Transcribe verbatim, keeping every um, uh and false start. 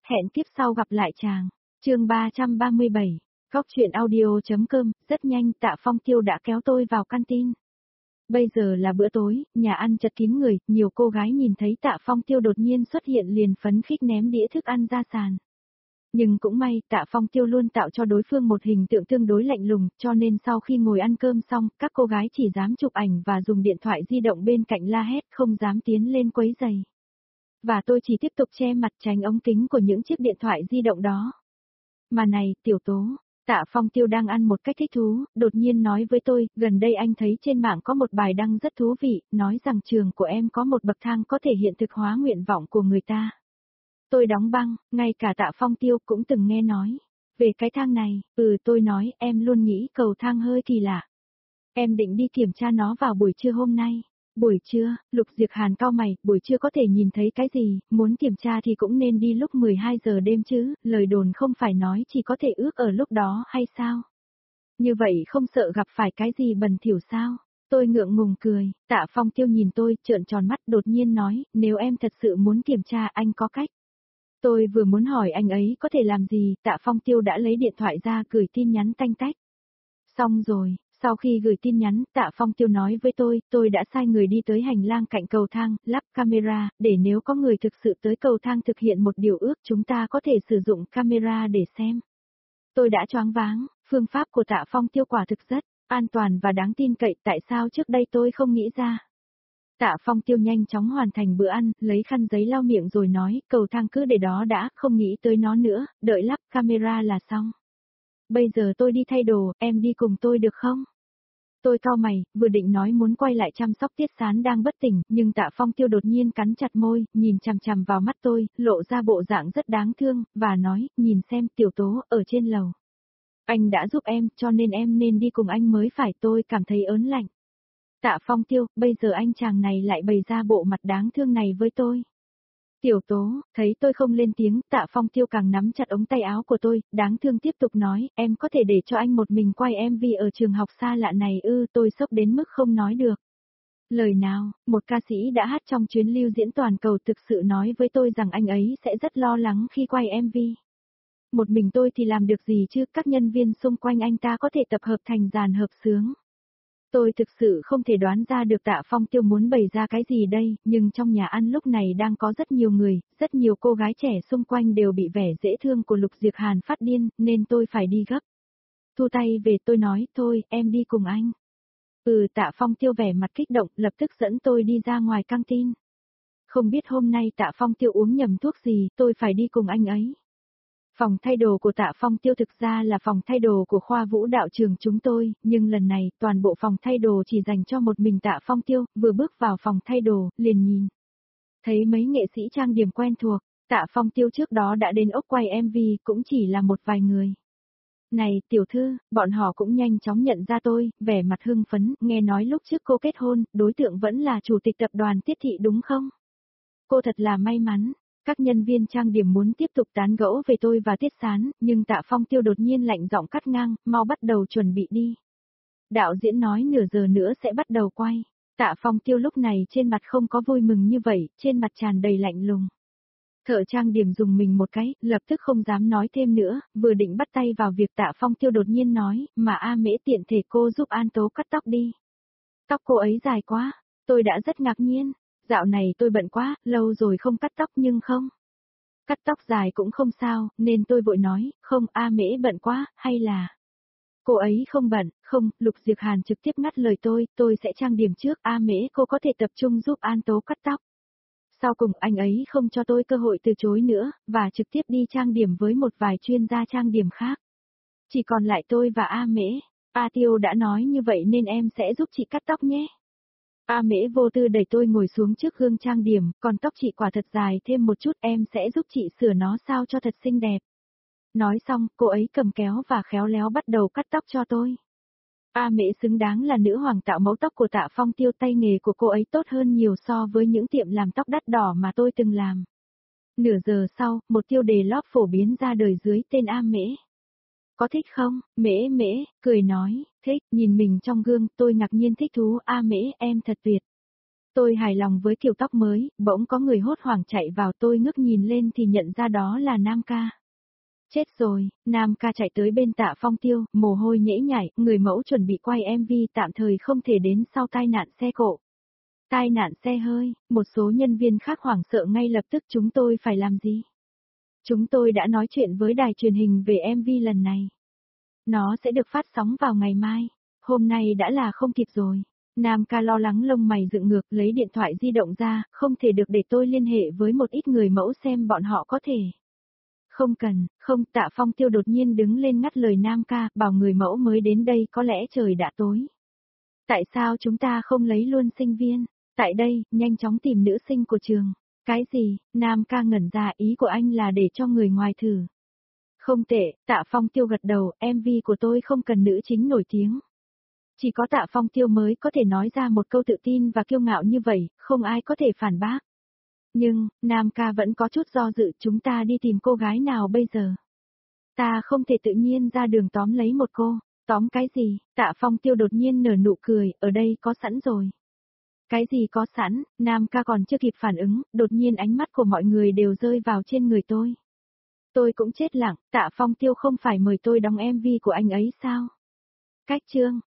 Hẹn tiếp sau gặp lại chàng. Chương ba trăm ba mươi bảy. Góc truyện audio.com. Rất nhanh Tạ Phong Tiêu đã kéo tôi vào canteen. Bây giờ là bữa tối, nhà ăn chật kín người, nhiều cô gái nhìn thấy Tạ Phong Tiêu đột nhiên xuất hiện liền phấn khích ném đĩa thức ăn ra sàn. Nhưng cũng may, Tạ Phong Tiêu luôn tạo cho đối phương một hình tượng tương đối lạnh lùng, cho nên sau khi ngồi ăn cơm xong, các cô gái chỉ dám chụp ảnh và dùng điện thoại di động bên cạnh la hét, không dám tiến lên quấy rầy. Và tôi chỉ tiếp tục che mặt tránh ống kính của những chiếc điện thoại di động đó. Mà này, Tiểu Tố, Tạ Phong Tiêu đang ăn một cách thích thú, đột nhiên nói với tôi, gần đây anh thấy trên mạng có một bài đăng rất thú vị, nói rằng trường của em có một bậc thang có thể hiện thực hóa nguyện vọng của người ta. Tôi đóng băng, ngay cả Tạ Phong Tiêu cũng từng nghe nói. Về cái thang này, ừ tôi nói, em luôn nghĩ cầu thang hơi kỳ lạ. Em định đi kiểm tra nó vào buổi trưa hôm nay. Buổi trưa, Lục Diệc Hàn cau mày, buổi trưa có thể nhìn thấy cái gì, muốn kiểm tra thì cũng nên đi lúc mười hai giờ đêm chứ, lời đồn không phải nói chỉ có thể ước ở lúc đó hay sao? Như vậy không sợ gặp phải cái gì bẩn thỉu sao? Tôi ngượng ngùng cười, Tạ Phong Tiêu nhìn tôi, trợn tròn mắt đột nhiên nói, nếu em thật sự muốn kiểm tra anh có cách. Tôi vừa muốn hỏi anh ấy có thể làm gì, Tạ Phong Tiêu đã lấy điện thoại ra gửi tin nhắn tanh tách. Xong rồi. Sau khi gửi tin nhắn, Tạ Phong Tiêu nói với tôi, tôi đã sai người đi tới hành lang cạnh cầu thang, lắp camera, để nếu có người thực sự tới cầu thang thực hiện một điều ước chúng ta có thể sử dụng camera để xem. Tôi đã choáng váng, phương pháp của Tạ Phong Tiêu quả thực rất an toàn và đáng tin cậy, tại sao trước đây tôi không nghĩ ra. Tạ Phong Tiêu nhanh chóng hoàn thành bữa ăn, lấy khăn giấy lau miệng rồi nói, cầu thang cứ để đó đã, không nghĩ tới nó nữa, đợi lắp camera là xong. Bây giờ tôi đi thay đồ, em đi cùng tôi được không? Tôi cau mày, vừa định nói muốn quay lại chăm sóc Tiết Sán đang bất tỉnh, nhưng Tạ Phong Tiêu đột nhiên cắn chặt môi, nhìn chằm chằm vào mắt tôi, lộ ra bộ dạng rất đáng thương, và nói, nhìn xem Tiểu Tố, ở trên lầu. Anh đã giúp em, cho nên em nên đi cùng anh mới phải, tôi cảm thấy ớn lạnh. Tạ Phong Tiêu, bây giờ anh chàng này lại bày ra bộ mặt đáng thương này với tôi. Tiểu Tố, thấy tôi không lên tiếng, Tạ Phong Tiêu càng nắm chặt ống tay áo của tôi, đáng thương tiếp tục nói, em có thể để cho anh một mình quay em vê ở trường học xa lạ này ư, tôi sốc đến mức không nói được. Lời nào, một ca sĩ đã hát trong chuyến lưu diễn toàn cầu thực sự nói với tôi rằng anh ấy sẽ rất lo lắng khi quay em vê. Một mình tôi thì làm được gì chứ, các nhân viên xung quanh anh ta có thể tập hợp thành dàn hợp xướng. Tôi thực sự không thể đoán ra được Tạ Phong Tiêu muốn bày ra cái gì đây, nhưng trong nhà ăn lúc này đang có rất nhiều người, rất nhiều cô gái trẻ xung quanh đều bị vẻ dễ thương của Lục Diệc Hàn phát điên, nên tôi phải đi gấp. Thu tay về tôi nói, thôi, em đi cùng anh. Ừ, Tạ Phong Tiêu vẻ mặt kích động, lập tức dẫn tôi đi ra ngoài căng tin. Không biết hôm nay Tạ Phong Tiêu uống nhầm thuốc gì, tôi phải đi cùng anh ấy. Phòng thay đồ của Tạ Phong Tiêu thực ra là phòng thay đồ của khoa vũ đạo trường chúng tôi, nhưng lần này toàn bộ phòng thay đồ chỉ dành cho một mình Tạ Phong Tiêu, vừa bước vào phòng thay đồ, liền nhìn. Thấy mấy nghệ sĩ trang điểm quen thuộc, Tạ Phong Tiêu trước đó đã đến ốc quay em vê, cũng chỉ là một vài người. Này, tiểu thư, bọn họ cũng nhanh chóng nhận ra tôi, vẻ mặt hưng phấn, nghe nói lúc trước cô kết hôn, đối tượng vẫn là chủ tịch tập đoàn Tiết Thị đúng không? Cô thật là may mắn. Các nhân viên trang điểm muốn tiếp tục tán gẫu về tôi và Tiết Sán, nhưng Tạ Phong Tiêu đột nhiên lạnh giọng cắt ngang, mau bắt đầu chuẩn bị đi. Đạo diễn nói nửa giờ nữa sẽ bắt đầu quay. Tạ Phong Tiêu lúc này trên mặt không có vui mừng như vậy, trên mặt tràn đầy lạnh lùng. Thợ trang điểm dùng mình một cái, lập tức không dám nói thêm nữa, vừa định bắt tay vào việc Tạ Phong Tiêu đột nhiên nói, mà A Mễ tiện thể cô giúp An Tố cắt tóc đi. Tóc cô ấy dài quá, tôi đã rất ngạc nhiên. Dạo này tôi bận quá, lâu rồi không cắt tóc nhưng không. Cắt tóc dài cũng không sao, nên tôi vội nói, không, A Mễ bận quá, hay là... Cô ấy không bận, không, Lục Diệc Hàn trực tiếp ngắt lời tôi, tôi sẽ trang điểm trước, A Mễ cô có thể tập trung giúp An Tố cắt tóc. Sau cùng anh ấy không cho tôi cơ hội từ chối nữa, và trực tiếp đi trang điểm với một vài chuyên gia trang điểm khác. Chỉ còn lại tôi và A Mễ, A Tiêu đã nói như vậy nên em sẽ giúp chị cắt tóc nhé. A Mễ vô tư đẩy tôi ngồi xuống trước gương trang điểm, còn tóc chị quả thật dài thêm một chút em sẽ giúp chị sửa nó sao cho thật xinh đẹp. Nói xong, cô ấy cầm kéo và khéo léo bắt đầu cắt tóc cho tôi. A Mễ xứng đáng là nữ hoàng tạo mẫu tóc của Tạ Phong Tiêu, tay nghề của cô ấy tốt hơn nhiều so với những tiệm làm tóc đắt đỏ mà tôi từng làm. Nửa giờ sau, một tiêu đề lót phổ biến ra đời dưới tên A Mễ. Có thích không? Mễ Mễ, cười nói, thích, nhìn mình trong gương, tôi ngạc nhiên thích thú, A Mễ, em thật tuyệt. Tôi hài lòng với kiểu tóc mới, bỗng có người hốt hoảng chạy vào, tôi ngước nhìn lên thì nhận ra đó là Nam ca. Chết rồi, Nam ca chạy tới bên Tạ Phong Tiêu, mồ hôi nhễ nhại, người mẫu chuẩn bị quay em vê tạm thời không thể đến sau tai nạn xe cộ. Tai nạn xe hơi, một số nhân viên khác hoảng sợ ngay lập tức, chúng tôi phải làm gì? Chúng tôi đã nói chuyện với đài truyền hình về em vê lần này. Nó sẽ được phát sóng vào ngày mai. Hôm nay đã là không kịp rồi. Nam ca lo lắng lông mày dựng ngược, lấy điện thoại di động ra, không thể được, để tôi liên hệ với một ít người mẫu xem bọn họ có thể. Không cần, không. Tạ Phong Tiêu đột nhiên đứng lên ngắt lời Nam ca, bảo người mẫu mới đến đây, có lẽ trời đã tối. Tại sao chúng ta không lấy luôn sinh viên? Tại đây, nhanh chóng tìm nữ sinh của trường. Cái gì? Nam ca ngẩn ra, ý của anh là để cho người ngoài thử. Không tệ, Tạ Phong Tiêu gật đầu, em vê của tôi không cần nữ chính nổi tiếng. Chỉ có Tạ Phong Tiêu mới có thể nói ra một câu tự tin và kiêu ngạo như vậy, không ai có thể phản bác. Nhưng, Nam ca vẫn có chút do dự, chúng ta đi tìm cô gái nào bây giờ? Ta không thể tự nhiên ra đường tóm lấy một cô. Tóm cái gì? Tạ Phong Tiêu đột nhiên nở nụ cười, ở đây có sẵn rồi. Cái gì có sẵn? Nam ca còn chưa kịp phản ứng, đột nhiên ánh mắt của mọi người đều rơi vào trên người tôi. Tôi cũng chết lặng, Tạ Phong Tiêu không phải mời tôi đóng em vê của anh ấy sao? Cách chương.